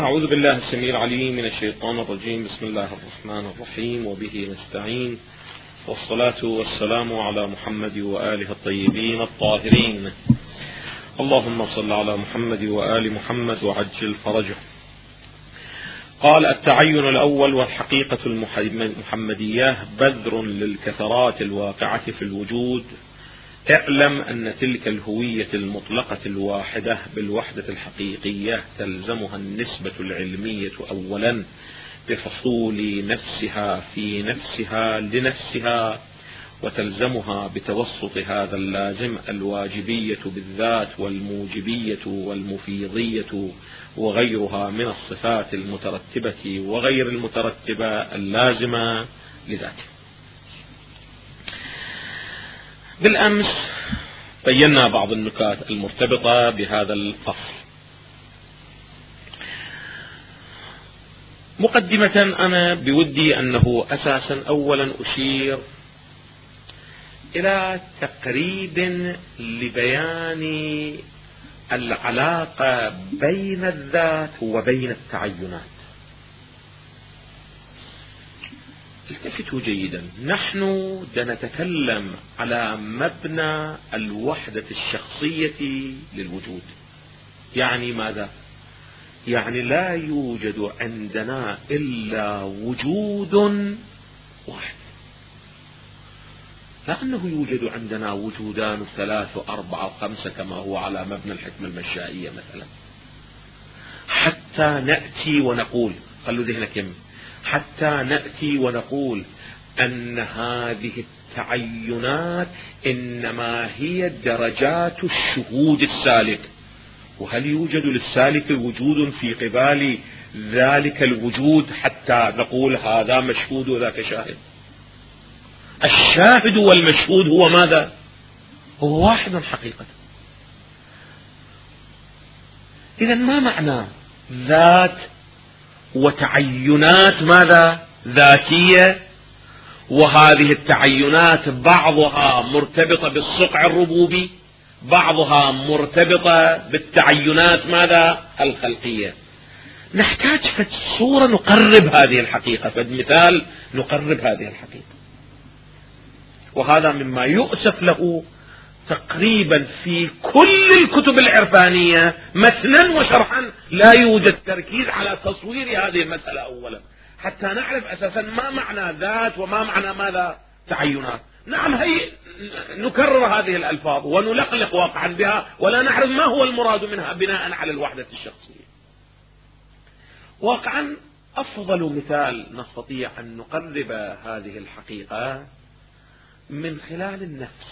أعوذ بالله السميع العليم من الشيطان الرجيم. بسم الله الرحمن الرحيم، وبه نستعين، والصلاة والسلام على محمد وآله الطيبين الطاهرين. اللهم صل على محمد وآل محمد وعجل فرجه. قال: التعين الأول والحقيقة المحمدية بذر للكثرات الواقعة في الوجود. اعلم أن تلك الهوية المطلقة الواحدة بالوحدة الحقيقية تلزمها النسبة العلمية أولا بفصول نفسها في نفسها لنفسها، وتلزمها بتوسط هذا اللازم الواجبية بالذات والموجبية والمفيضية وغيرها من الصفات المترتبة وغير المترتبة اللازمة لذاته. بالأمس بينا بعض النكات المرتبطة بهذا الفصل. مقدمة، أنا بودي أنه أساسا أولا أشير إلى تقريب لبيان العلاقة بين الذات وبين التعينات. التفتوا جيدا، نحن نتكلم على مبنى الوحدة الشخصية للوجود. يعني ماذا؟ يعني لا يوجد عندنا إلا وجود واحد، لا أنه يوجد عندنا وجودان وثلاث وأربعة وخمسة كما هو على مبنى الحكمة المشائية مثلا، حتى نأتي ونقول، خلوا ذهنك يمين، حتى نأتي ونقول أن هذه التعينات إنما هي درجات الشهود السالك. وهل يوجد للسالك وجود في قبال ذلك الوجود حتى نقول هذا مشهود وذاك شاهد؟ الشاهد والمشهود هو ماذا؟ هو واحد حقيقة. إذن ما معنى ذات وتعينات ماذا؟ ذاتية، وهذه التعينات بعضها مرتبطة بالصقع الربوبي، بعضها مرتبطة بالتعينات ماذا؟ الخلقية. نحتاج فد صورة نقرب هذه الحقيقة، فد مثال نقرب هذه الحقيقة. وهذا مما يؤسف له تقريبا في كل الكتب العرفانية مثلا وشرحا لا يوجد تركيز على تصوير هذه المسألة أولا، حتى نعرف أساسا ما معنى ذات وما معنى ماذا؟ تعينات. نعم، هي نكرر هذه الألفاظ ونلقلق واقعا بها ولا نعرف ما هو المراد منها بناء على الوحدة الشخصية. واقعا أفضل مثال نستطيع أن نقرب هذه الحقيقة من خلال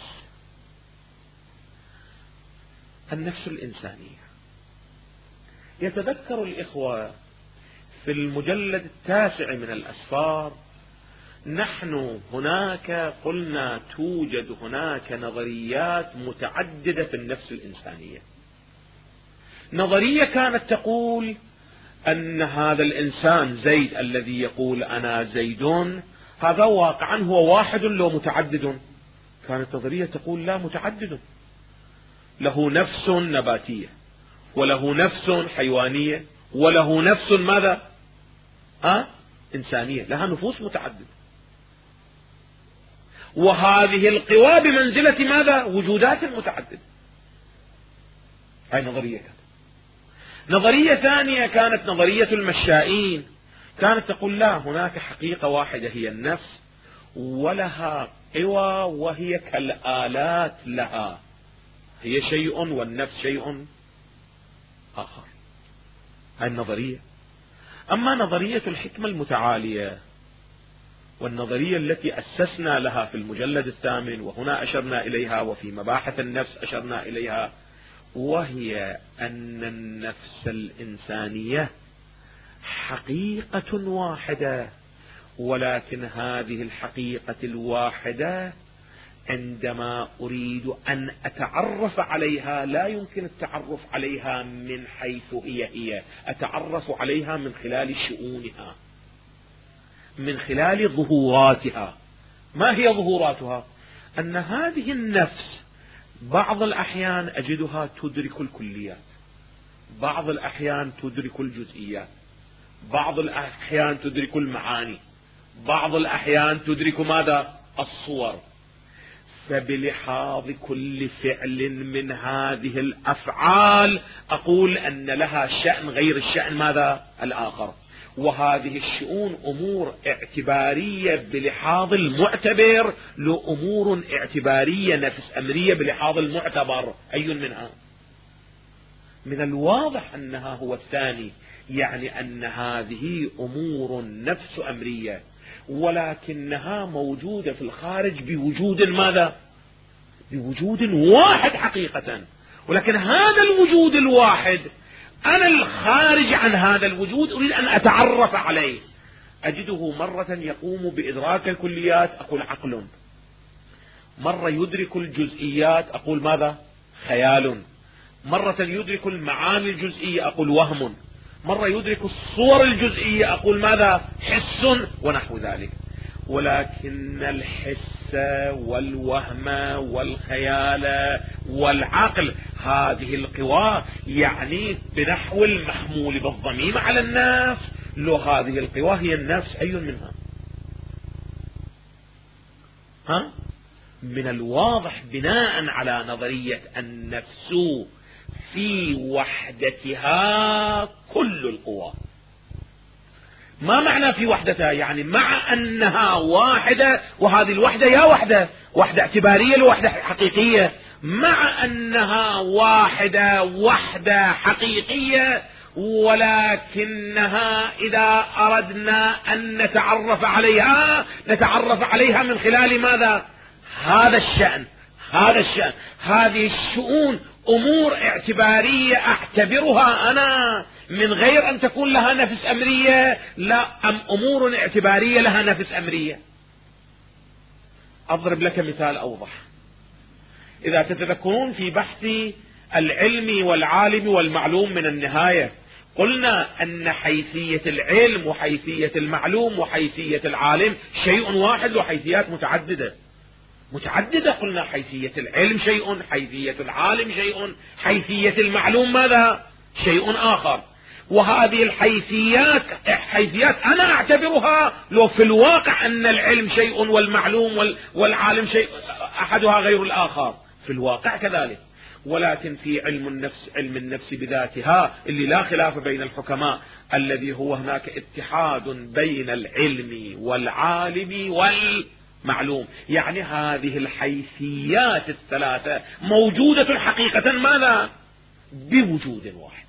النفس الإنسانية. يتذكر الإخوة في المجلد 9 من الأسفار نحن هناك قلنا توجد هناك نظريات متعددة في النفس الإنسانية. نظرية كانت تقول أن هذا الإنسان زيد الذي يقول أنا زيدون هذا واقعا هو واحد لو متعدد. كانت نظرية تقول لا، متعدد، له نفس نباتية وله نفس حيوانية وله نفس ماذا؟ إنسانية، لها نفوس متعددة. وهذه القوى بمنزلة ماذا؟ وجودات متعددة. هاي نظرية كانت. نظرية ثانية كانت نظرية المشائين، كانت تقول لا، هناك حقيقة واحدة هي النفس ولها قوى وهي كالآلات لها، هي شيء والنفس شيء آخر. هاي النظرية. أما نظرية الحكمة المتعالية والنظرية التي أسسنا لها في المجلد 8 وهنا أشرنا إليها وفي مباحث النفس أشرنا إليها، وهي أن النفس الإنسانية حقيقة واحدة، ولكن هذه الحقيقة الواحدة عندما أريد أن أتعرف عليها لا يمكن التعرف عليها من حيث هي، أتعرف عليها من خلال شؤونها، من خلال ظهوراتها. ما هي ظهوراتها؟ أن هذه النفس بعض الأحيان أجدها تدرك الكليات، بعض الأحيان تدرك الجزئيات، بعض الأحيان تدرك المعاني، بعض الأحيان تدرك ماذا؟ الصور. فبلحاظ كل فعل من هذه الأفعال أقول أن لها شأن غير الشأن ماذا؟ الآخر. وهذه الشؤون أمور اعتبارية بلحاظ المعتبر، لأمور اعتبارية نفس أمرية بلحاظ المعتبر. أي منها؟ من الواضح أنها هو الثاني، يعني أن هذه أمور نفس أمرية، ولكنها موجودة في الخارج بوجود ماذا؟ بوجود واحد حقيقة. ولكن هذا الوجود الواحد أنا الخارج عن هذا الوجود أريد أن أتعرف عليه. أجده مرة يقوم بإدراك الكليات أقول عقل، مرة يدرك الجزئيات أقول ماذا؟ خيال، مرة يدرك المعاني الجزئية أقول وهم، مرة يدرك الصور الجزئية أقول ماذا؟ حس، ونحو ذلك. ولكن الحس والوهم والخيال والعقل هذه القوى، يعني بنحو المحمول بالضميم على النفس، لو هذه القوى هي النفس أي منها؟ من الواضح بناء على نظرية النفس في وحدتها كل القوى. ما معنى في وحدتها؟ يعني مع أنها واحدة، وهذه الوحدة يا وحدة اعتبارية لوحدة حقيقية، مع أنها وحدة حقيقية، ولكنها إذا أردنا أن نتعرف عليها من خلال ماذا؟ هذا الشأن. هذه الشؤون أمور اعتبارية أعتبرها أنا من غير أن تكون لها نفس أمرية، لا، أم أمور اعتبارية لها نفس أمرية. أضرب لك مثال أوضح. إذا تتذكرون في بحث العلم والعالم والمعلوم من النهاية، قلنا أن حيثية العلم وحيثية المعلوم وحيثية العالم شيء واحد وحيثيات متعددة. قلنا حيثية العلم شيء، حيثية العالم شيء، حيثية المعلوم ماذا؟ شيء آخر. وهذه الحيثيات أنا أعتبرها لو في الواقع أن العلم شيء والمعلوم والعالم شيء، أحدها غير الآخر في الواقع كذلك. ولكن في علم النفس بذاتها اللي لا خلاف بين الحكماء، الذي هو هناك اتحاد بين العلم والعالم والمعلوم، يعني هذه الحيثيات الثلاثة موجودة حقيقة ماذا؟ بوجود واحد.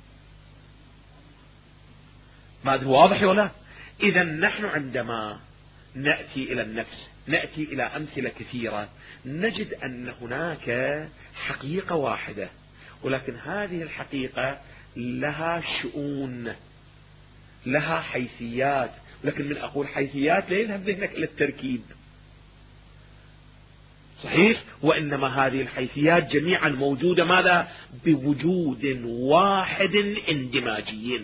ما أدري واضح ولا؟ إذا نحن عندما نأتي إلى النفس، نأتي إلى أمثلة كثيرة، نجد أن هناك حقيقة واحدة، ولكن هذه الحقيقة لها شؤون، لها حيثيات. لكن من أقول حيثيات لا يذهب ذهنك إلى التركيب، صحيح؟ وإنما هذه الحيثيات جميعا موجودة ماذا؟ بوجود واحد اندماجي،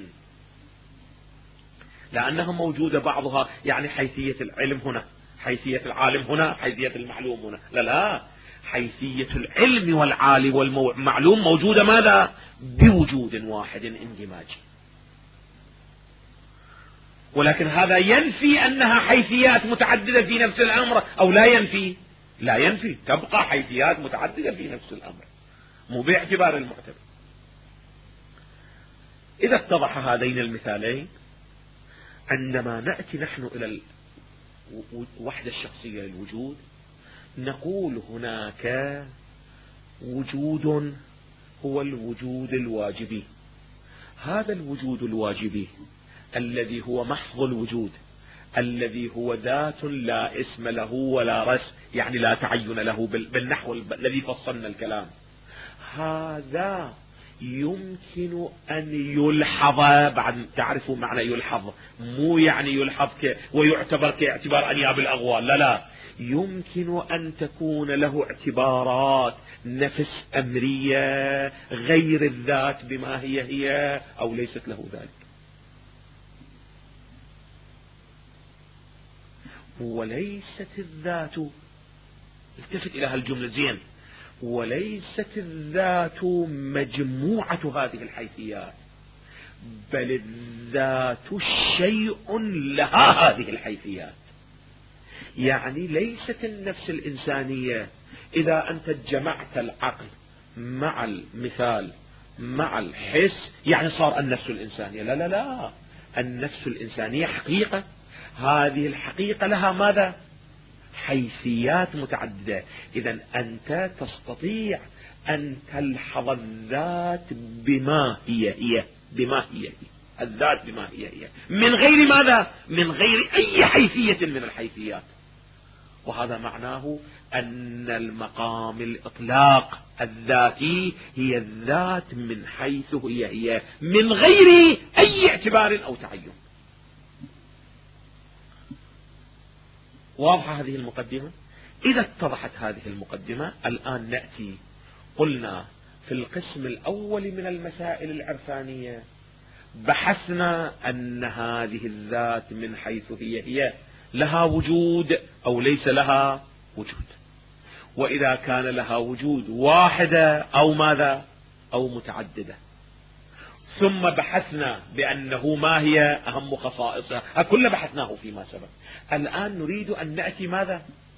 لأنها موجودة بعضها، يعني حيثية العلم هنا، حيثية العالم هنا، حيثية المعلوم هنا. لا، حيثية العلم والعالم والمعلوم موجودة ماذا؟ بوجود واحد اندماجي. ولكن هذا ينفي أنها حيثيات متعددة في نفس الأمر أو لا ينفي؟ لا ينفي، تبقى حيثيات متعددة في نفس الأمر، مو باعتبار المعتبر. إذا اتضح هذين المثالين، عندما نأتي نحن إلى الوحدة الشخصية للوجود، نقول هناك وجود هو الوجود الواجبي. هذا الوجود الواجبي الذي هو محض الوجود، الذي هو ذات لا اسم له ولا رسم، يعني لا تعين له بالنحو الذي فصلنا الكلام، هذا يمكن أن يلحظ. بعد تعرفوا معنى يلحظ، مو يعني يلحظ ويعتبر كاعتبار أنياب الأغوال، لا، يمكن أن تكون له اعتبارات نفس أمرية غير الذات بما هي أو ليست له ذلك. وليست الذات، التفت إلى هالجملة زين، وليست الذات مجموعة هذه الحيثيات، بل الذات شيء لها هذه الحيثيات. يعني ليست النفس الإنسانية إذا أنت جمعت العقل مع المثال مع الحس يعني صار النفس الإنسانية. لا لا لا، النفس الإنسانية حقيقة، هذه الحقيقة لها ماذا؟ حيثيات متعددة. إذا أنت تستطيع أن تلحظ الذات بما هي بما هي الذات بما هي من غير ماذا؟ من غير أي حيثية من الحيثيات. وهذا معناه أن المقام الإطلاق الذاتي هي الذات من حيث هي من غير أي اعتبار أو تعين. واضحة هذه المقدمة؟ إذا اتضحت هذه المقدمة الآن نأتي، قلنا في القسم الأول من المسائل العرفانية بحثنا أن هذه الذات من حيث هي لها وجود أو ليس لها وجود، وإذا كان لها وجود واحدة أو ماذا أو متعددة. ثم بحثنا بأنه ما هي أهم خصائصها، كل بحثناه فيما سبق. الآن نريد أن نأتي ماذا؟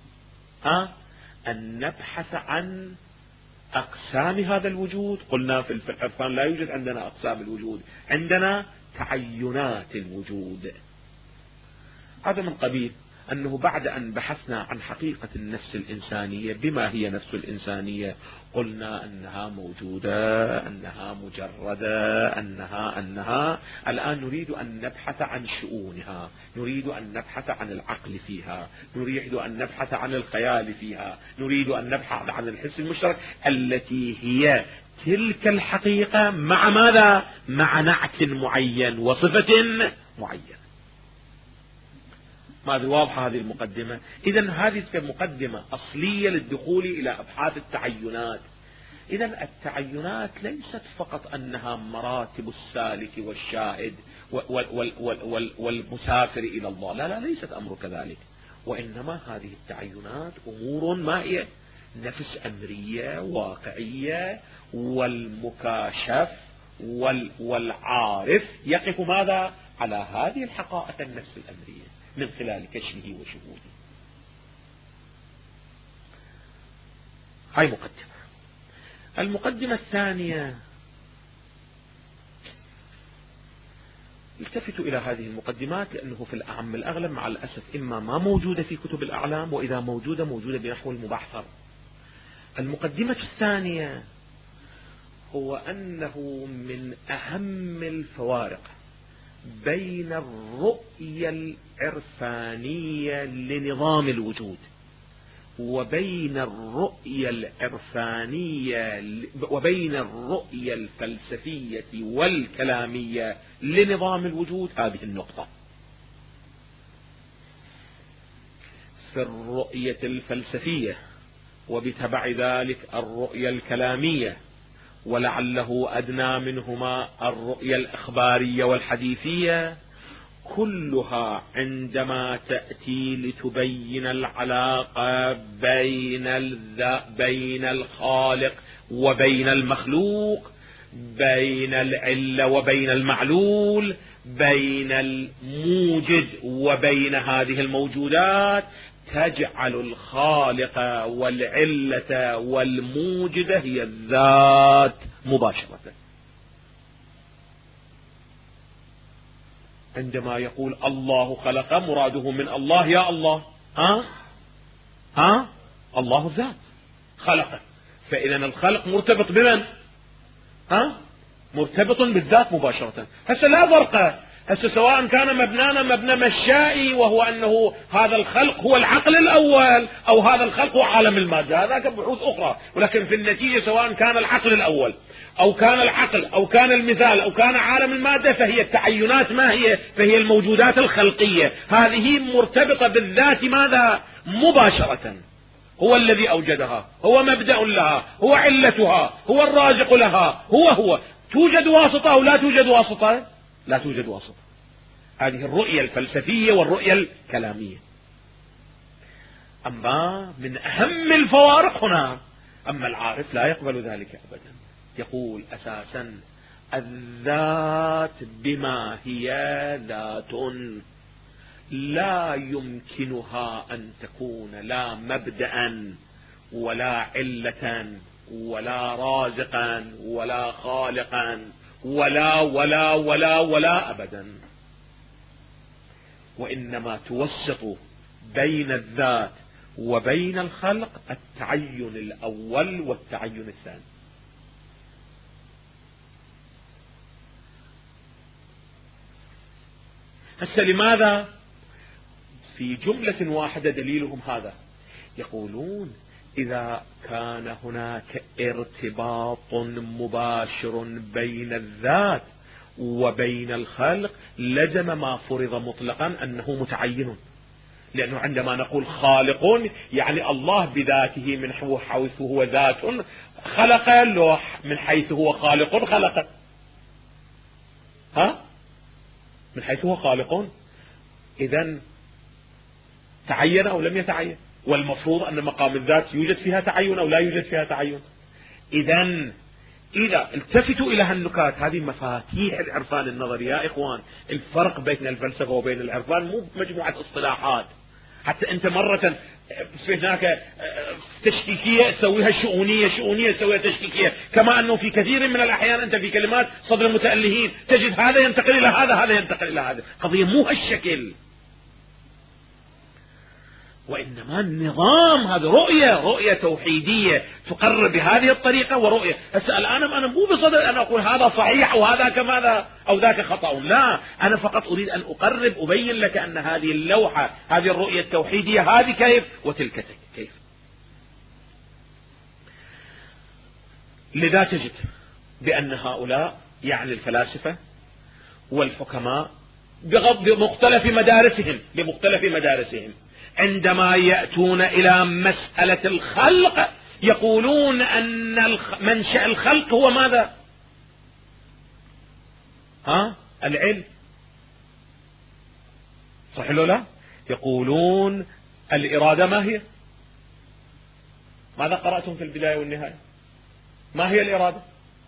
أن نبحث عن أقسام هذا الوجود. قلنا في العرفان لا يوجد عندنا أقسام الوجود، عندنا تعينات الوجود. هذا من قبيل أنه بعد أن بحثنا عن حقيقة النفس الإنسانية بما هي نفس الإنسانية، قلنا أنها موجودة، أنها مجردة، أنها الآن نريد أن نبحث عن شؤونها، نريد أن نبحث عن العقل فيها، نريد أن نبحث عن الخيال فيها، نريد أن نبحث عن الحس المشترك التي هي تلك الحقيقة مع ماذا؟ مع نعت معين وصفة معينة. ماذا؟ واضحة هذه المقدمة؟ إذن هذه مقدمة أصلية للدخول إلى أبحاث التعينات. إذن التعينات ليست فقط أنها مراتب السالك والشاهد والمسافر إلى الله، لا لا، ليست أمر كذلك، وإنما هذه التعينات أمور ما هي نفس أمرية واقعية، والمكاشف والعارف يقف ماذا؟ على هذه الحقائق النفس الأمرية من خلال كشفه وشهوده. هاي مقدمة. المقدمة الثانية، التفتوا إلى هذه المقدمات لأنه في الأعم الأغلب مع الأسف إما ما موجودة في كتب الأعلام، وإذا موجودة بنحو المبعثر. المقدمة الثانية هو أنه من أهم الفوارق بين الرؤية العرفانية لنظام الوجود وبين الرؤية العرفانية وبين الرؤية الفلسفية والكلامية لنظام الوجود هذه النقطة. في الرؤية الفلسفية وبتبع ذلك الرؤية الكلامية، ولعله أدنى منهما الرؤية الإخبارية والحديثية، كلها عندما تأتي لتبين العلاقة بين الخالق وبين المخلوق، بين العلة وبين المعلول، بين الموجد وبين هذه الموجودات، تجعل الخالق والعلة والموجدة هي الذات مباشرة. عندما يقول الله خلق، مراده من الله يا الله الله الذات خلق، فإذا الخلق مرتبط بمن؟ مرتبط بالذات مباشرة. هسه لا فرق، هسه سواء كان مبنانا مبنى مشائي وهو أنه هذا الخلق هو العقل الأول، أو هذا الخلق هو عالم المادة، هذا بحوث أخرى، ولكن في النتيجة سواء كان العقل الأول أو كان العقل أو كان المثال أو كان عالم المادة، فهي التعينات ما هي؟ فهي الموجودات الخلقية، هذه مرتبطة بالذات ماذا؟ مباشرة. هو الذي أوجدها، هو مبدأ لها، هو علتها، هو الرازق لها، هو توجد واسطة أو لا توجد واسطة؟ لا توجد واسطة. هذه الرؤية الفلسفية والرؤية الكلامية. أما من أهم الفوارق هنا أما العارف لا يقبل ذلك أبدا، يقول أساسا الذات بما هي ذات لا يمكنها أن تكون لا مبدأ ولا علة ولا رازقا ولا خالقا ولا ولا ولا ولا أبدا، وإنما توسط بين الذات وبين الخلق التعين الأول والتعين الثاني. هسه لماذا في جملة واحدة دليلهم هذا؟ يقولون إذا كان هناك ارتباط مباشر بين الذات وبين الخلق لزم ما فرض مطلقا أنه متعين، لأنه عندما نقول خالق يعني الله بذاته من حيث هو ذات خلق، اللوح من حيث هو خالق خلق، من حيث هو خالق، إذن تعين أو لم يتعين، والمفروض أن مقام الذات يوجد فيها تعين أو لا يوجد فيها تعين. إذن إذا التفتوا إلى هالنكات، هذه مفاتيح العرفان النظري يا إخوان. الفرق بين الفلسفة وبين العرفان مو مجموعة اصطلاحات، حتى أنت مرة في هناك تشكيكية تسويها شؤونية، شؤونية تسويها تشكيكية، كما أنه في كثير من الأحيان أنت في كلمات صدر المتألهين تجد هذا ينتقل إلى هذا، هذا ينتقل إلى هذا. قضية مو هالشكل، وإنما النظام هذا رؤية توحيدية تقرر بهذه الطريقة، ورؤية. هسه الآن أنا مو بصدد أن أقول هذا صحيح أو هذا كماذا أو ذاك خطأ، لا، أنا فقط أريد أن أقرب أبين لك أن هذه اللوحة، هذه الرؤية التوحيدية، هذه كيف وتلك كيف. لذا تجد بأن هؤلاء يعني الفلاسفة والحكماء بمختلف مدارسهم عندما يأتون إلى مسألة الخلق يقولون أن منشأ الخلق هو ماذا؟ العلم، صح ولا لا؟ يقولون الإرادة ما هي؟ ماذا قرأتم في البداية والنهاية؟ ما هي الإرادة؟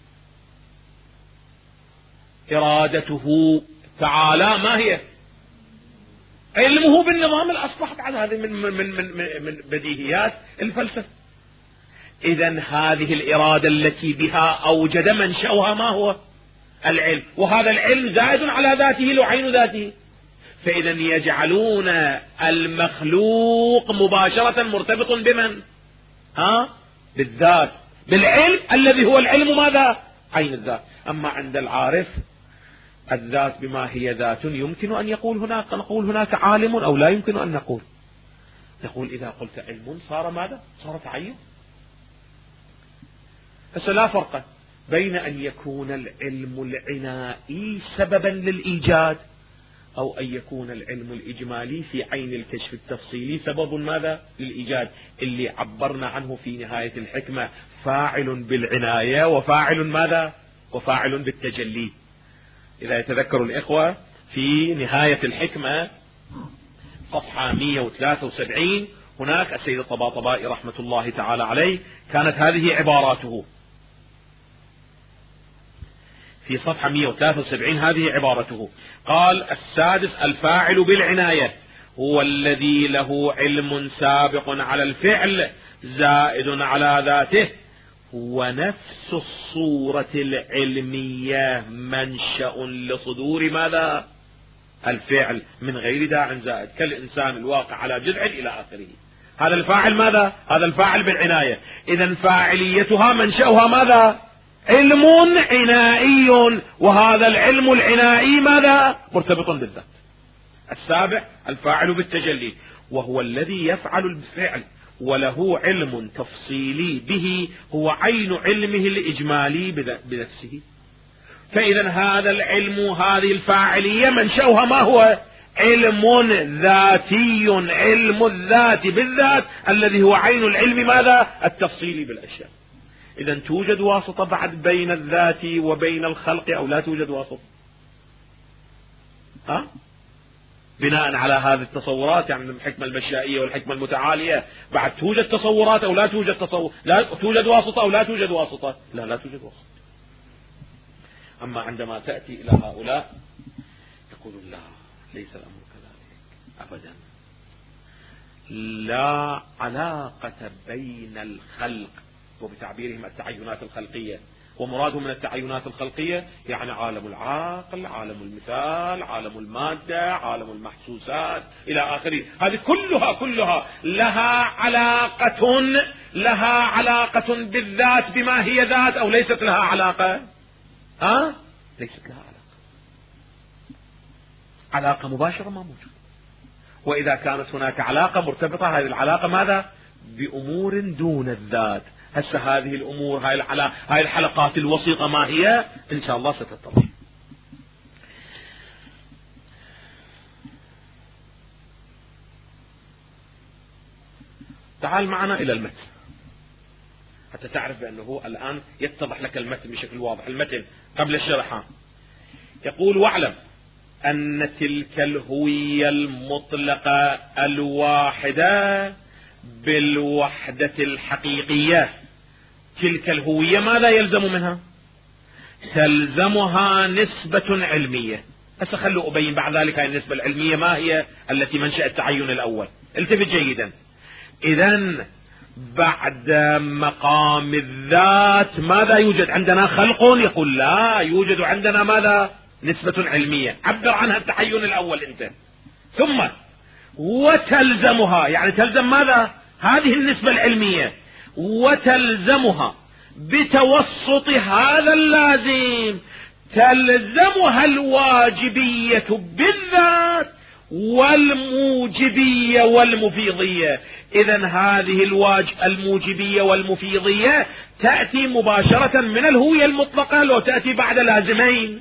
إرادته تعالى ما هي؟ علمه بالنظام الأصلح. بعد هذه من بديهيات الفلسفة. إذن هذه الإرادة التي بها أوجد منشأها ما هو؟ العلم، وهذا العلم زائد على ذاته لو عين ذاته، فإذا يجعلون المخلوق مباشرة مرتبط بمن؟ بالذات، بالعلم الذي هو العلم ماذا؟ عين الذات. أما عند العارف الذات بما هي ذات يمكن أن نقول هناك عالم أو لا يمكن أن نقول إذا قلت علم صار ماذا؟ صار تعين. لا فرق بين أن يكون العلم العنائي سببا للإيجاد أو أن يكون العلم الإجمالي في عين الكشف التفصيلي سبب ماذا؟ للإيجاد، اللي عبرنا عنه في نهاية الحكمة فاعل بالعناية وفاعل ماذا؟ وفاعل بالتجلي. إذا يتذكر الإخوة في نهاية الحكمة صفحة 173 هناك السيد الطباطبائي رحمة الله تعالى عليه كانت هذه عباراته في صفحة 173، هذه عبارته، قال: السادس الفاعل بالعناية هو الذي له علم سابق على الفعل زائد على ذاته، هو نفس الصورة العلمية منشأ لصدور ماذا؟ الفعل من غير داع زائد، كالإنسان الواقع على جذع إلى آخره. هذا الفاعل ماذا؟ هذا الفاعل بالعناية. إذن فاعليتها منشأها ماذا؟ علم عنائي، وهذا العلم العنائي ماذا؟ مرتبط بالذات. السابع الفاعل بالتجلي، وهو الذي يفعل الفعل وله علم تفصيلي به، هو عين علمه الإجمالي بنفسه. فإذا هذا العلم، هذه الفاعلية منشأها ما هو؟ علم ذاتي، علم الذات بالذات الذي هو عين العلم ماذا؟ التفصيلي بالأشياء. إذا توجد واسطة بعد بين الذات وبين الخلق أو لا توجد واسطة؟ بناء على هذه التصورات، يعني الحكمة المشائية والحكمة المتعالية، بعد توجد تصورات أو لا توجد لا توجد واسطة أو لا توجد واسطة؟ لا توجد واسطة. أما عندما تأتي إلى هؤلاء يقولون لا، ليس الأمر كذلك أبدا. لا علاقة بين الخلق، وبتعبيرهم التعينات الخلقية، ومرادهم من التعينات الخلقية يعني عالم العقل، عالم المثال، عالم المادة، عالم المحسوسات إلى آخره. هذه كلها لها علاقة بالذات بما هي ذات، أو ليست لها علاقة؟ ليست لها علاقة مباشرة، ما موجود. وإذا كانت هناك علاقة مرتبطة، هذه العلاقة ماذا؟ بأمور دون الذات. هسه هذه الأمور، هاي الحلقات الوسيطة ما هي؟ إن شاء الله ستتضح. تعال معنا إلى المتن حتى تعرف بأنه الآن يتضح لك المتن بشكل واضح. المتن قبل الشرح يقول: واعلم أن تلك الهوية المطلقة الواحدة بالوحدة الحقيقية، تلك الهوية ماذا يلزم منها؟ تلزمها نسبة علمية. هسه خلوا أبين بعد ذلك هذه النسبة العلمية ما هي التي منشأ التعين الأول. التفت جيدا. إذن بعد مقام الذات ماذا يوجد عندنا؟ خلق؟ يقول لا، يوجد عندنا ماذا؟ نسبة علمية. عبر عنها التعين الأول أنت. ثم وتلزمها، يعني تلزم ماذا؟ هذه النسبة العلمية، وتلزمها بتوسط هذا اللازم، تلزمها الواجبية بالذات والموجبية والمفيضية. إذن هذه الموجبية والمفيضية تأتي مباشرة من الهوية المطلقة، لو تأتي بعد لازمين.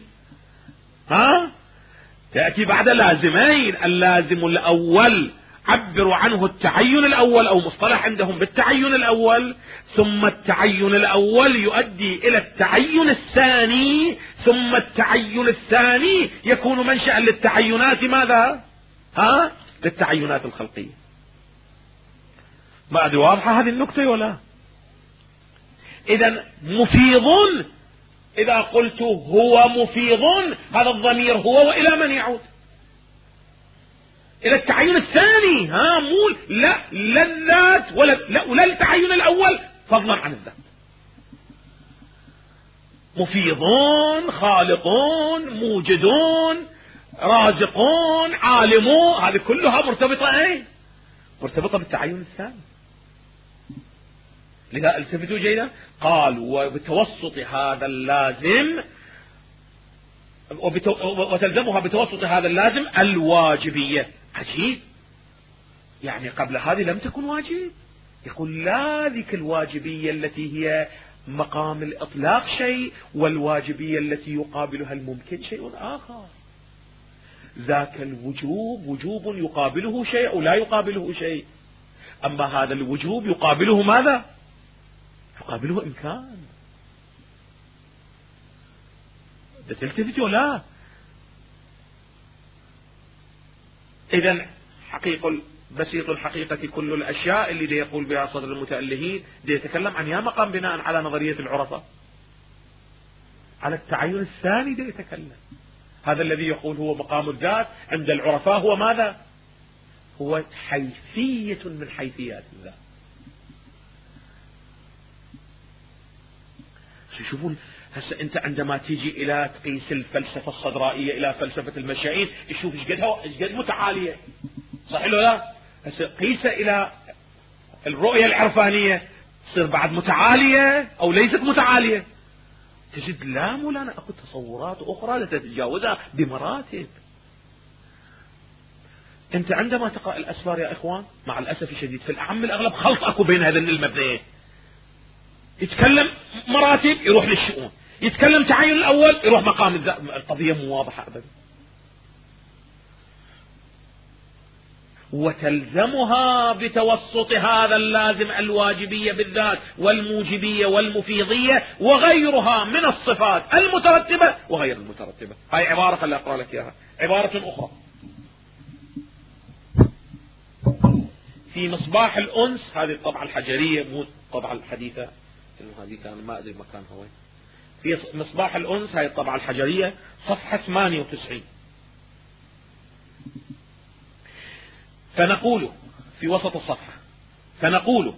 تأتي بعد لازمين. اللازم الأول عبروا عنه التعين الأول، أو مصطلح عندهم بالتعين الأول، ثم التعين الأول يؤدي إلى التعين الثاني، ثم التعين الثاني يكون منشأ للتعينات ماذا؟ للتعينات الخلقية. ما أدري واضحة هذه النقطة ولا؟ إذن مفيض، إذا قلت هو مفيض، هذا الضمير هو وإلى من يعود؟ إلى التعين الثاني. مو لا الذات ولا التعين الأول فضلا عن الذات. مفيضون، خالقون، موجدون، رازقون، عالمون، هذه كلها مرتبطة مرتبطة بالتعين الثاني. لذا التفتوا جيدا، قال: وبتوسط هذا اللازم، وتلزمها بتوسط هذا اللازم الواجبية. عجيب، يعني قبل هذه لم تكن واجب. يقول لا، ذيك الواجبية التي هي مقام الإطلاق شيء، والواجبية التي يقابلها الممكن شيء آخر. ذاك الوجوب وجوب يقابله شيء أو لا يقابله شيء، أما هذا الوجوب يقابله ماذا؟ يقابله إمكان. تلتفت ولا؟ إذن بسيط الحقيقة كل الأشياء اللي دي يقول بها صدر المتألهين دي يتكلم عن يا مقام بناء على نظرية العرفة، على التعين الثاني دي يتكلم. هذا الذي يقول هو مقام الذات عند العرفاء هو ماذا؟ هو حيثية من حيثيات الذات. شوفون هسه انت عندما تيجي الى تقيس الفلسفة الصدرائية الى فلسفة المشائين، تشوف ايش قد متعالية، صح ولا لا؟ هسه قيسها الى الرؤية العرفانية، تصير بعد متعالية او ليست متعالية؟ تجد لا مولانا اكو تصورات اخرى لتتجاوزها بمراتب. انت عندما تقرأ الاسفار يا اخوان مع الاسف الشديد في الاعم الاغلب خلط اكو بين هذين المبنيين. يتكلم مراتب يروح للشؤون، يتكلم تعين الاول يروح مقام الذات. القضية مو واضحة ابدا. وتلزمها بتوسط هذا اللازم الواجبية بالذات والموجبية والمفيضية وغيرها من الصفات المترتبة وغير المترتبة. هاي عبارة خلي أقرأ لك إياها، عبارة أخرى. في مصباح الأنس، هذه الطبعة الحجرية مو الطبعة الحديثة، إنه هذه كان ما أدري مكانها وين، في مصباح الأنس هذه الطبعة الحجرية صفحة 98. فنقول في وسط الصفحة، فنقول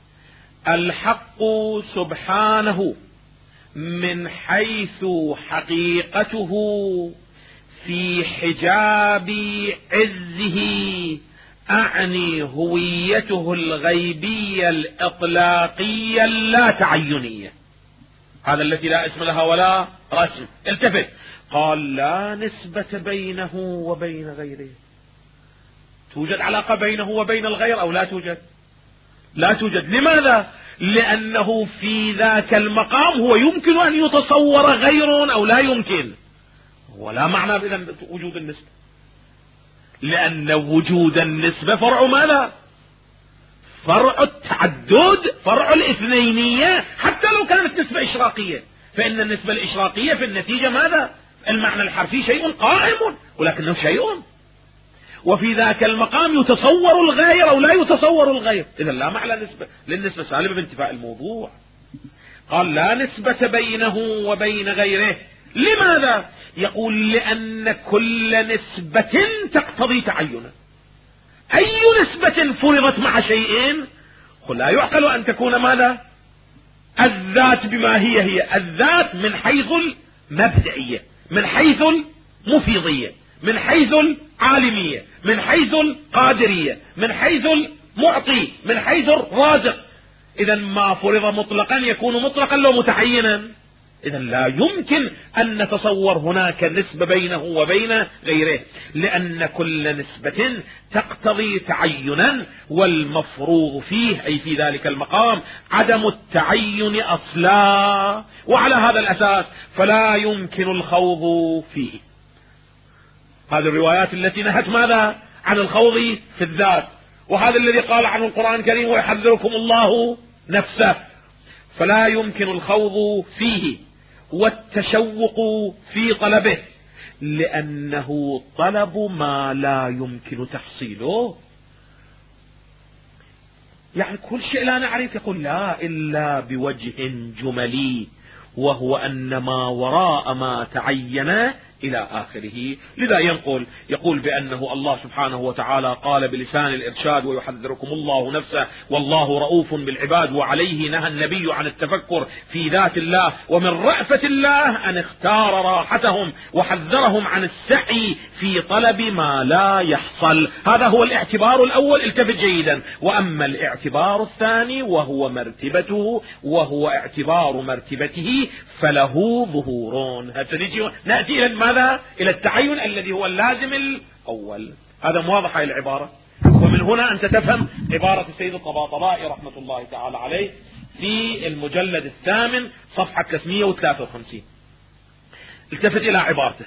الحق سبحانه من حيث حقيقته في حجاب عزه، أعني هويته الغيبية الإطلاقية لا تعينية، هذا التي لا اسم لها ولا رسم. التفت، قال لا نسبة بينه وبين غيره. توجد علاقة بينه وبين الغير أو لا توجد؟ لا توجد. لماذا؟ لأنه في ذاك المقام هو يمكن أن يتصور غير أو لا يمكن، ولا معنى بإذن وجود النسبة، لأن وجود النسبة فرع ماذا؟ فرع التعدد، فرع الاثنينية، حتى لو كانت نسبة إشراقية، فإن النسبة الإشراقية في النتيجة ماذا؟ المعنى الحرفي شيء قائم ولكنه شيء، وفي ذاك المقام يتصور الغير أو لا يتصور الغير، إذا لا معنى نسبة للنسبة سالبة بانتفاء الموضوع. قال لا نسبة بينه وبين غيره. لماذا؟ يقول لأن كل نسبة تقتضي تعينا. أي نسبة فرضت مع شيء لا يعقل أن تكون ماذا؟ الذات بما هي الذات من حيث المبدئية، من حيث المفيضية، من حيث العالمية، من حيث القادرية، من حيث المعطي، من حيث الرازق. إذا ما فرض مطلقا يكون مطلقا لو متعينا، إذا لا يمكن أن نتصور هناك نسبة بينه وبين غيره، لأن كل نسبة تقتضي تعينا، والمفروض فيه أي في ذلك المقام عدم التعين أصلا، وعلى هذا الأساس فلا يمكن الخوض فيه. هذه الروايات التي نهت ماذا؟ عن الخوض في الذات، وهذا الذي قال عنه القرآن الكريم ويحذركم الله نفسه، فلا يمكن الخوض فيه والتشوق في طلبه، لأنه طلب ما لا يمكن تحصيله. يعني كل شيء لا نعرف، يقول لا إلا بوجه جملي، وهو أن ما وراء ما تعين إلى آخره. لذا يقول بأنه الله سبحانه وتعالى قال بلسان الإرشاد ويحذركم الله نفسه والله رؤوف بالعباد، وعليه نهى النبي عن التفكر في ذات الله، ومن رأفة الله أن اختار راحتهم وحذرهم عن السعي في طلب ما لا يحصل. هذا هو الاعتبار الأول، التفت جيدا. وأما الاعتبار الثاني وهو مرتبته، وهو اعتبار مرتبته، فله ظهورون. نأتي إلى ماذا؟ إلى التعين الذي هو اللازم الأول. هذا واضح هذه العبارة، ومن هنا أنت تفهم عبارة السيد الطباطبائي رحمة الله تعالى عليه في المجلد 8 صفحة 353. التفت إلى عبارته،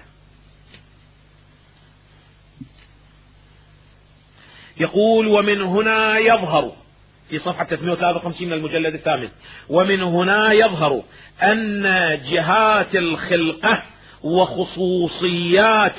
يقول ومن هنا يظهر في صفحة 353 من المجلد 8، ومن هنا يظهر أن جهات الخلقة وخصوصيات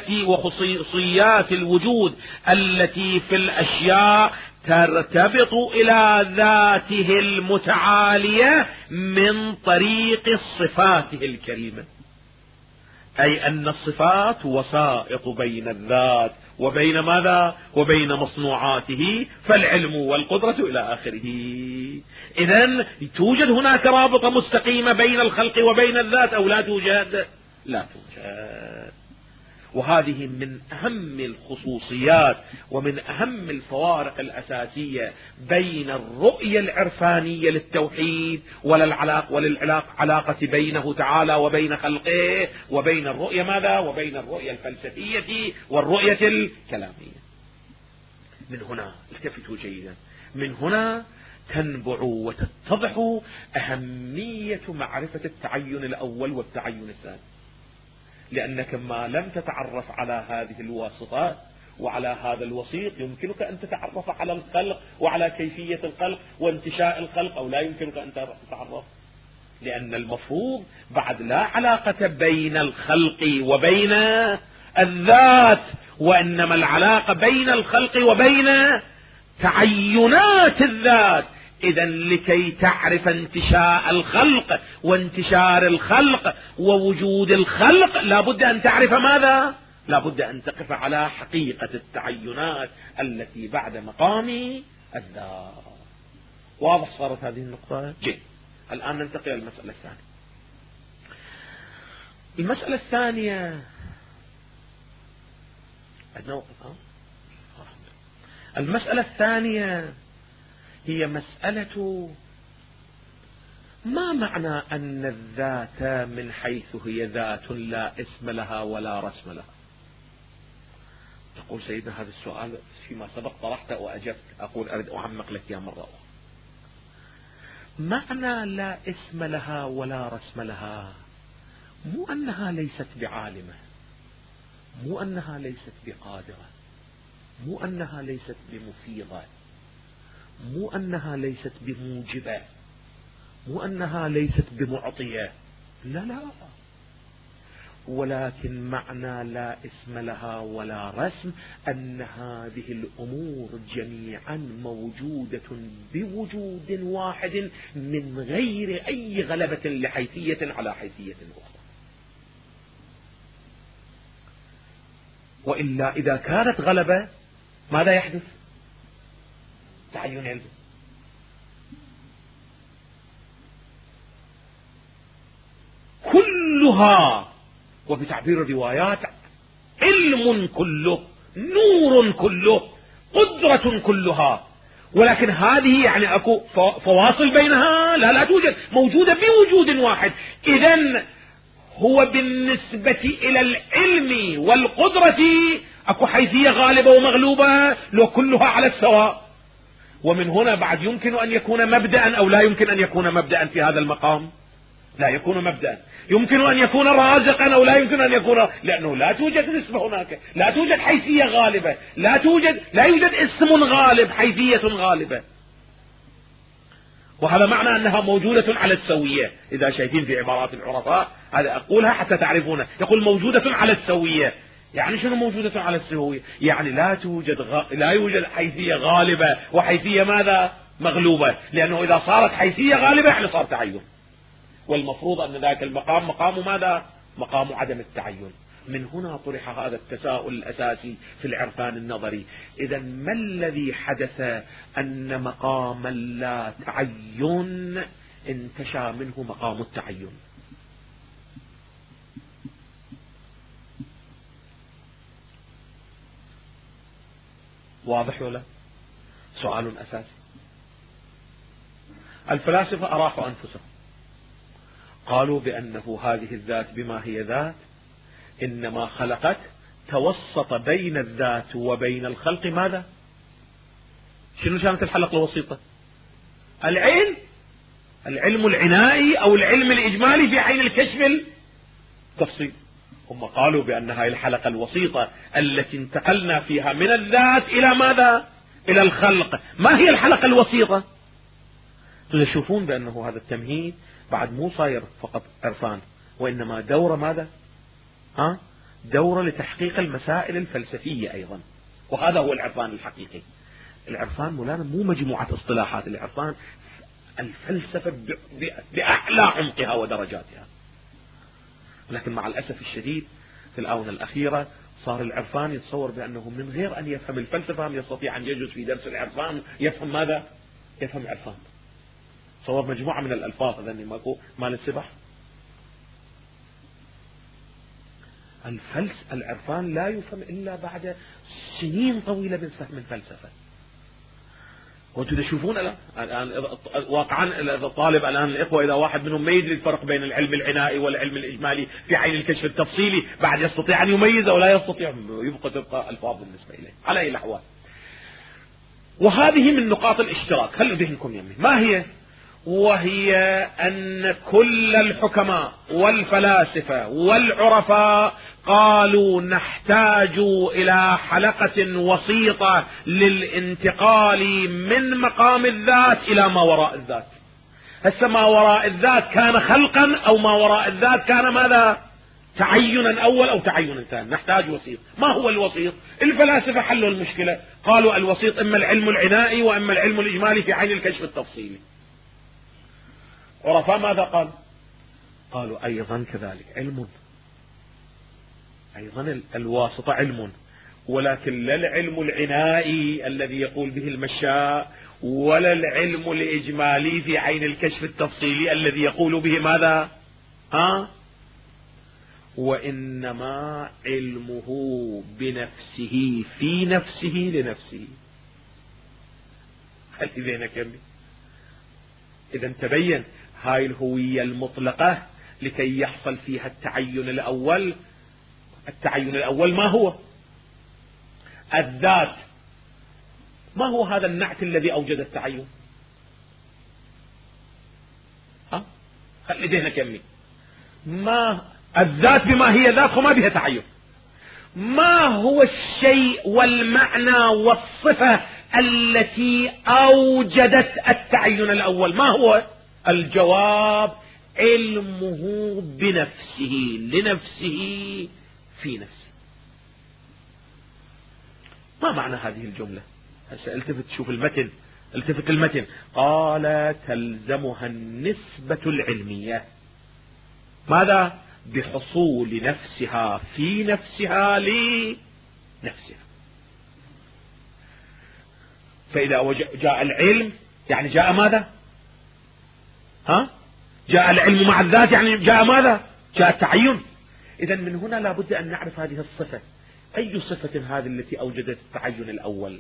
الوجود التي في الأشياء ترتبط إلى ذاته المتعالية من طريق صفاته الكريمة، أي أن الصفات وسائط بين الذات وبين ماذا؟ وبين مصنوعاته، فالعلم والقدرة إلى آخره. إذن توجد هناك رابطة مستقيمة بين الخلق وبين الذات أو لا توجد؟ لا توجد. وهذه من أهم الخصوصيات ومن أهم الفوارق الأساسية بين الرؤية العرفانية للتوحيد وللعلاقة بينه تعالى وبين خلقه، وبين الرؤية ماذا؟ وبين الرؤية الفلسفية والرؤية الكلامية. من هنا التفتوا جيدا، من هنا تنبع وتتضح أهمية معرفة التعين الأول والتعين الثاني، لأنك ما لم تتعرف على هذه الواسطات وعلى هذا الوسيط يمكنك أن تتعرف على الخلق وعلى كيفية الخلق وانتشاء الخلق، أو لا يمكنك أن تتعرف، لأن المفروض بعد لا علاقة بين الخلق وبين الذات، وإنما العلاقة بين الخلق وبين تعينات الذات. إذا لكي تعرف انتشاء الخلق وانتشار الخلق ووجود الخلق لابد أن تعرف ماذا؟ لابد أن تقف على حقيقة التعينات التي بعد مقام الذات. واضح صارت هذه النقطة؟ جيد. الآن ننتقل إلى المسألة الثانية. المسألة الثانية المسألة الثانية هي مسألة ما معنى أن الذات من حيث هي ذات لا اسم لها ولا رسم لها. تقول سيدنا هذا السؤال فيما سبق طرحته وأجبت، أقول أريد أعمق لك يا مرة أخرى. معنى لا اسم لها ولا رسم لها مو أنها ليست بعالمة، مو أنها ليست بقادرة، مو أنها ليست بمفيضة، مو أنها ليست بموجبة، مو أنها ليست بمعطية، لا، ولكن معنى لا اسم لها ولا رسم أن هذه الأمور جميعا موجودة بوجود واحد من غير أي غلبة لحيثية على حيثية أخرى. وإلا إذا كانت غلبة ماذا يحدث؟ تعين يلزم. كلها، وبتعبير الروايات علم كله، نور كله، قدرة كلها، ولكن هذه يعني اكو فواصل بينها؟ لا توجد، موجودة بوجود واحد. إذن هو بالنسبة إلى العلم والقدرة اكو حيثية غالبة ومغلوبة لو كلها على السواء. ومن هنا بعد يمكن أن يكون مبدأ أو لا يمكن أن يكون مبدأ في هذا المقام؟ لا يكون مبدأ. يمكن أن يكون رازقا أو لا يمكن أن يكون، لأنه لا توجد نسبة هناك، لا توجد حيثية غالبة، لا يوجد اسم غالب، حيثية غالبة. وهذا معنى أنها موجودة على السوية. إذا شايفين في عبارات العرفاء هذا أقولها حتى تعرفونه، يقول موجودة على السوية. يعني شنو موجودة على السوية؟ يعني لا يوجد حيثية غالبة وحيثية ماذا؟ مغلوبة، لأنه إذا صارت حيثية غالبة يعني صار تعين، والمفروض أن ذاك المقام مقام ماذا؟ مقام عدم التعين. من هنا طرح هذا التساؤل الأساسي في العرفان النظري. إذا ما الذي حدث أن مقام لا تعين انتشى منه مقام التعين؟ واضح ولا؟ سؤال أساسي. الفلاسفة أراحوا أنفسهم، قالوا بأنه هذه الذات بما هي ذات إنما خلقت توسط بين الذات وبين الخلق ماذا؟ شنو كانت الحلقة الوسيطة؟ العلم العنائي أو العلم الإجمالي في عين الكشف التفصيل. هم قالوا بأن هذه الحلقة الوسيطة التي انتقلنا فيها من الذات إلى ماذا؟ إلى الخلق. ما هي الحلقة الوسيطة؟ تشوفون بأنه هذا التمهيد بعد مو صاير فقط عرفان، وإنما دورة ماذا؟ دورة لتحقيق المسائل الفلسفية أيضا. وهذا هو العرفان الحقيقي. العرفان مولانا مو مجموعة اصطلاحات، العرفان الفلسفة بأعلى عمقها ودرجاتها. لكن مع الأسف الشديد في الآونة الأخيرة صار العرفان يتصور بأنه من غير أن يفهم الفلسفة يستطيع أن يجلس في درس العرفان يفهم ماذا؟ يفهم عرفان. صور مجموعة من الألفاظ ذني ماكو مال السبح. العرفان لا يفهم إلا بعد سنين طويلة من فهم الفلسفة. وانتم تشوفون الآن واقعا الطالب الآن الإخوة إذا واحد منهم ما يدري الفرق بين العلم العنائي والعلم الإجمالي في عين الكشف التفصيلي بعد يستطيع أن يميز أو لا يستطيع، تبقى ألفاظ بالنسبة إليه على أي الأحوال. وهذه من نقاط الاشتراك، خلوا ذهنكم يمين. ما هي؟ وهي أن كل الحكماء والفلاسفة والعرفاء قالوا نحتاج إلى حلقة وسيطة للانتقال من مقام الذات إلى ما وراء الذات. هسه ما وراء الذات كان خلقا أو ما وراء الذات كان ماذا؟ تعينا أول أو تعينا ثاني، نحتاج وسيط. ما هو الوسيط؟ الفلاسفة حلوا المشكلة، قالوا الوسيط إما العلم العنائي وإما العلم الإجمالي في عين الكشف التفصيلي. عرفاء ماذا قالوا أيضا كذلك علم، أيضا الواسطة علم، ولكن لا العلم العنائي الذي يقول به المشاء، ولا العلم الإجمالي في عين الكشف التفصيلي الذي يقول به ماذا؟ وإنما علمه بنفسه في نفسه لنفسه. خلي ذهنك يمي. إذا تبين هاي الهوية المطلقة لكي يحصل فيها التعين الأول. التعين الأول ما هو؟ الذات. ما هو هذا النعت الذي أوجد التعين؟ خلي ذهنك يمي. ما الذات بما هي ذات وما بها تعين. ما هو الشيء والمعنى والصفة التي أوجدت التعين الأول؟ ما هو الجواب؟ علمه بنفسه لنفسه في نفسه. ما معنى هذه الجملة؟ هسه التفت شوف المتن، التفت المتن. قال تلزمها النسبة العلمية. ماذا؟ بحصول نفسها في نفسها لنفسها. فإذا جاء العلم يعني جاء ماذا؟ جاء العلم مع الذات يعني جاء ماذا؟ جاء التعين. إذا من هنا لابد أن نعرف هذه الصفة. أي صفة هذه التي أوجدت التعين الأول؟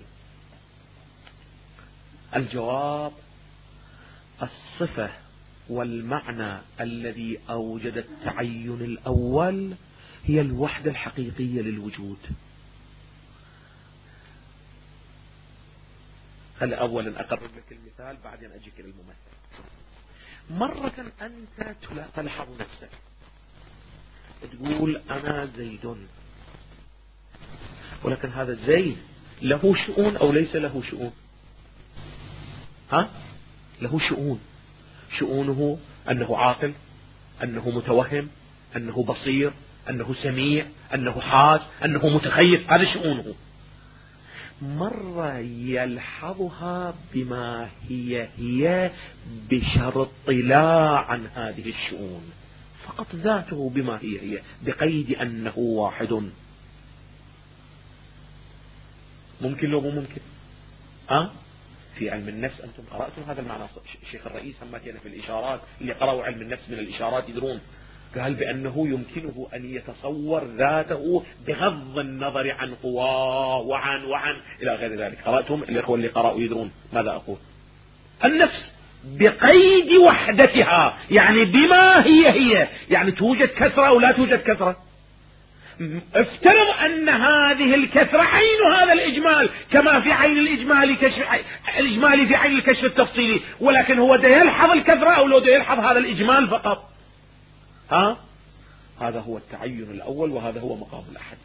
الجواب الصفة والمعنى الذي أوجد التعين الأول هي الوحدة الحقيقية للوجود. خلي أولا أقرب لك المثال بعدين أجيك إلى الممثل. مرة أنت تلحظ نفسك تقول أنا زيد، ولكن هذا الزيد له شؤون أو ليس له شؤون؟ له شؤون. شؤونه أنه عاقل، أنه متوهم، أنه بصير، أنه سميع، أنه حاس، أنه متخيل. هذا شؤونه. مرة يلحظها بما هي بشرط لا عن هذه الشؤون، فقط ذاته بما هي بقيد أنه واحد. ممكن لو مو ممكن؟ في علم النفس أنتم قرأتم هذا المعنى. الشيخ الرئيس هم كان في الإشارات، اللي قرأوا علم النفس من الإشارات يدرون، قال بأنه يمكنه أن يتصور ذاته بغض النظر عن قواه وعن إلى غير ذلك. قرأتم؟ الإخوة اللي قرأوا يدرون ماذا أقول. النفس بقيد وحدتها يعني بما هي يعني توجد كثرة أو لا توجد كثرة. افترض أن هذه الكثرة عين هذا الإجمال كما في عين الإجمالي في عين الكشف التفصيلي، ولكن هو ده يلحظ الكثرة أو لو ده يلحظ هذا الإجمال فقط. هذا هو التعين الأول، وهذا هو مقام الأحد.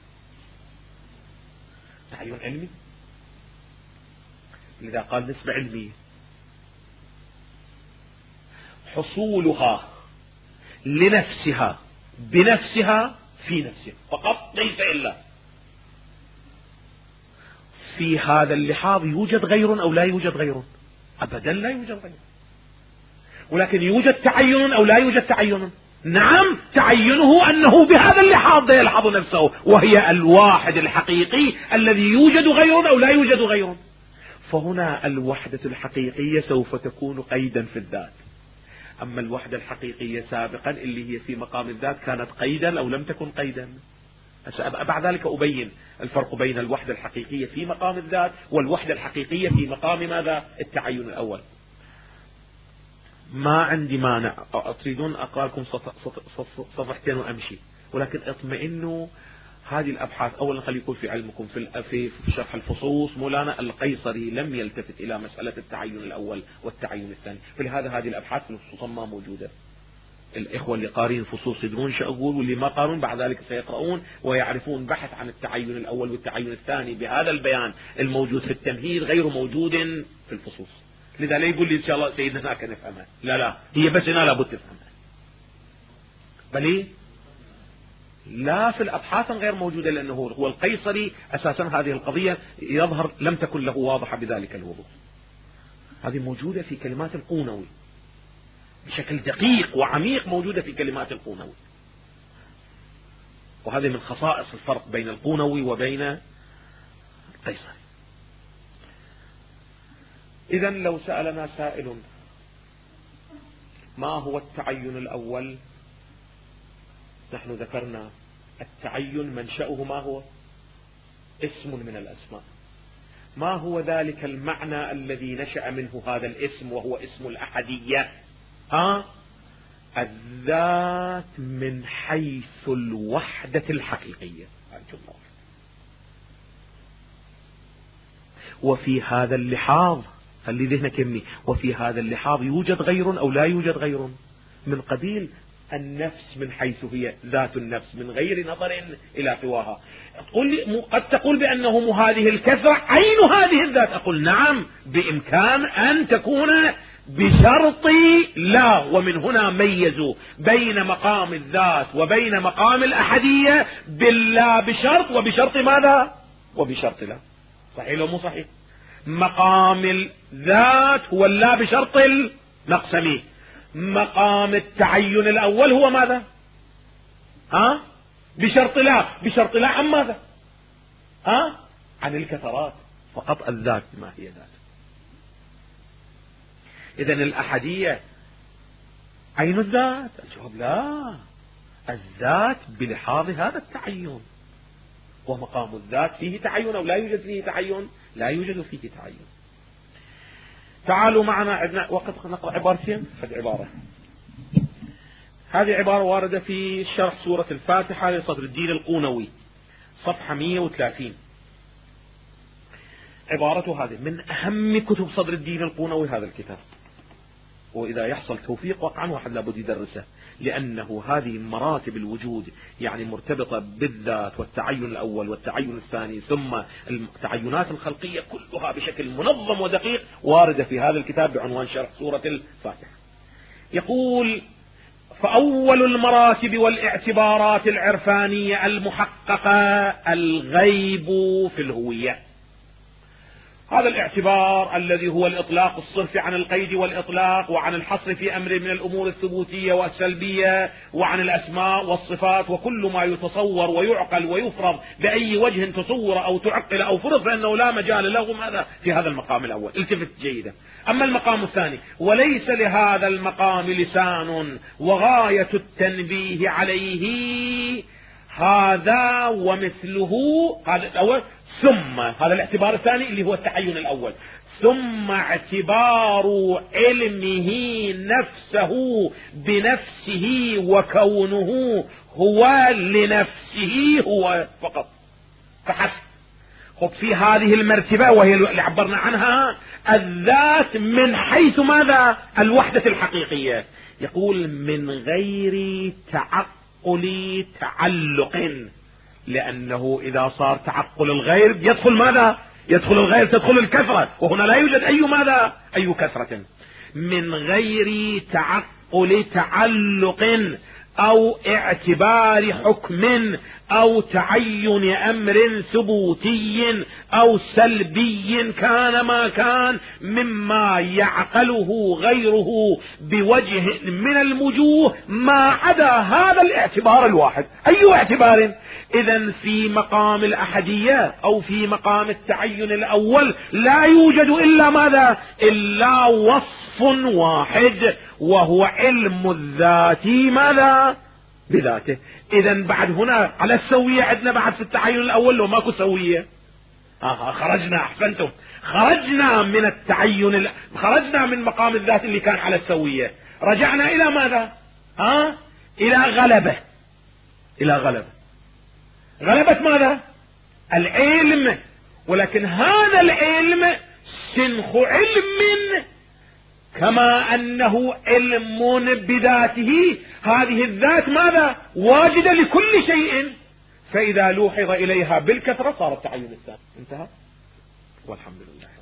تعين علمي، لذا قال نسبة علمية. حصولها لنفسها بنفسها في نفسها فقط، ليس إلا. في هذا اللحاظ يوجد غير أو لا يوجد غير؟ أبدا لا يوجد غير. ولكن يوجد تعين أو لا يوجد تعين؟ نعم، تعينه أنه بهذا اللحاظ يلحظ نفسه، وهي الواحد الحقيقي الذي يوجد غير أو لا يوجد غير. فهنا الوحدة الحقيقية سوف تكون قيدا في الذات. أما الوحدة الحقيقية سابقا اللي هي في مقام الذات كانت قيدا أو لم تكن قيدا. بعد ذلك أبين الفرق بين الوحدة الحقيقية في مقام الذات والوحدة الحقيقية في مقام ماذا؟ التعين الأول. ما عندي مانع، تريدون أقرأ لكم صفحتين وأمشي، ولكن اطمئنوا. هذه الأبحاث أولا خلي يكون في علمكم في شرح الفصوص. مولانا القيصري لم يلتفت إلى مسألة التعين الأول والتعين الثاني، فلهذا هذه الأبحاث في الفصوص ما موجودة. الإخوة اللي قارين الفصوص يدرون شو أقول، واللي ما قارون بعد ذلك سيقرؤون ويعرفون بحث عن التعين الأول والتعين الثاني بهذا البيان الموجود في التمهيد غير موجود في الفصوص. لذا لا يقول لي إن شاء الله سيدنا هناك نفهمها، لا هي بس هنا لابد تفهمها. بل لا في الأبحاث غير موجودة، لأنه هو القيصري أساسا هذه القضية يظهر لم تكن له واضحة بذلك الوضوح. هذه موجودة في كلمات القونوي بشكل دقيق وعميق، موجودة في كلمات القونوي، وهذه من خصائص الفرق بين القونوي وبين القيصري. إذا لو سألنا سائل ما هو التعين الأول، نحن ذكرنا التعين منشأه ما هو؟ اسم من الأسماء. ما هو ذلك المعنى الذي نشأ منه هذا الاسم وهو اسم الأحدية؟ الذات من حيث الوحدة الحقيقية. وفي هذا اللحاظ خلي ذهنك يمي، وفي هذا اللحاظ يوجد غير أو لا يوجد غير، من قبيل النفس من حيث هي ذات النفس من غير نظر إلى سواها. قد تقول بأنه هذه الكثرة عين هذه الذات، أقول نعم بإمكان أن تكون بشرط لا. ومن هنا ميزوا بين مقام الذات وبين مقام الأحدية باللا بشرط وبشرط ماذا؟ وبشرط لا. صحيح لو مو صحيح؟ مقام الذات هو اللا بشرط المقسمي، مقام التعين الأول هو ماذا؟ بشرط لا. بشرط لا عن ماذا؟ عن الكثرات فقط. الذات ما هي ذات. إذن الأحدية عين الذات؟ الجواب لا، الذات بلحاظ هذا التعين، ومقام الذات فيه تعين أو لا يوجد فيه تعين؟ لا يوجد فيه تعين. تعالوا معنا، عندنا وقت نقرأ عبارتين. هذه عبارة، هذه عبارة واردة في شرح سورة الفاتحة لصدر الدين القونوي صفحة 130. عبارته هذه من أهم كتب صدر الدين القونوي هذا الكتاب، وإذا يحصل توفيق وقعا واحد لابد يدرسه، لأنه هذه مراتب الوجود يعني مرتبطة بالذات والتعين الأول والتعين الثاني ثم التعينات الخلقية كلها بشكل منظم ودقيق واردة في هذا الكتاب بعنوان شرح سورة الفاتحة. يقول: فأول المراتب والاعتبارات العرفانية المحققة الغيب في الهوية. هذا الاعتبار الذي هو الإطلاق الصرفي عن القيد والإطلاق، وعن الحصر في أمر من الأمور الثبوتية والسلبية، وعن الأسماء والصفات، وكل ما يتصور ويعقل ويفرض بأي وجه تصور أو تعقل أو فرض فإنه لا مجال له ماذا في هذا المقام الأول. التفت جيدا. أما المقام الثاني: وليس لهذا المقام لسان وغاية التنبيه عليه هذا ومثله. هذا الأول. ثم هذا الاعتبار الثاني اللي هو التعين الأول، ثم اعتبار علمه نفسه بنفسه وكونه هو لنفسه هو فقط فحسب. خب في هذه المرتبة وهي اللي عبرنا عنها الذات من حيث ماذا؟ الوحدة الحقيقية. يقول من غير تعقل تعلق، لأنه إذا صار تعقل الغير يدخل ماذا؟ يدخل الغير، تدخل الكثرة، وهنا لا يوجد أي ماذا؟ أي كثرة. من غير تعقل تعلق أو اعتبار حكم أو تعين أمر ثبوتي أو سلبي كان ما كان مما يعقله غيره بوجه من الوجوه ما عدا هذا الاعتبار الواحد. أي اعتبار؟ إذن في مقام الأحدية أو في مقام التعين الأول لا يوجد إلا ماذا؟ إلا وصف واحد، وهو علم الذات ماذا؟ بذاته. إذن بعد هنا على السوية عندنا بعد في التعين الأول لو ماكو سوية. خرجنا، أحسنتم، خرجنا من التعين، خرجنا من مقام الذات اللي كان على السوية، رجعنا إلى ماذا؟ إلى غلبة. إلى غلبة. غلبة ماذا؟ العلم. ولكن هذا العلم سنخ علم، كما أنه علم بذاته. هذه الذات ماذا؟ واجدة لكل شيء، فإذا لوحظ إليها بالكثرة صار التعين الثاني. انتهى، والحمد لله.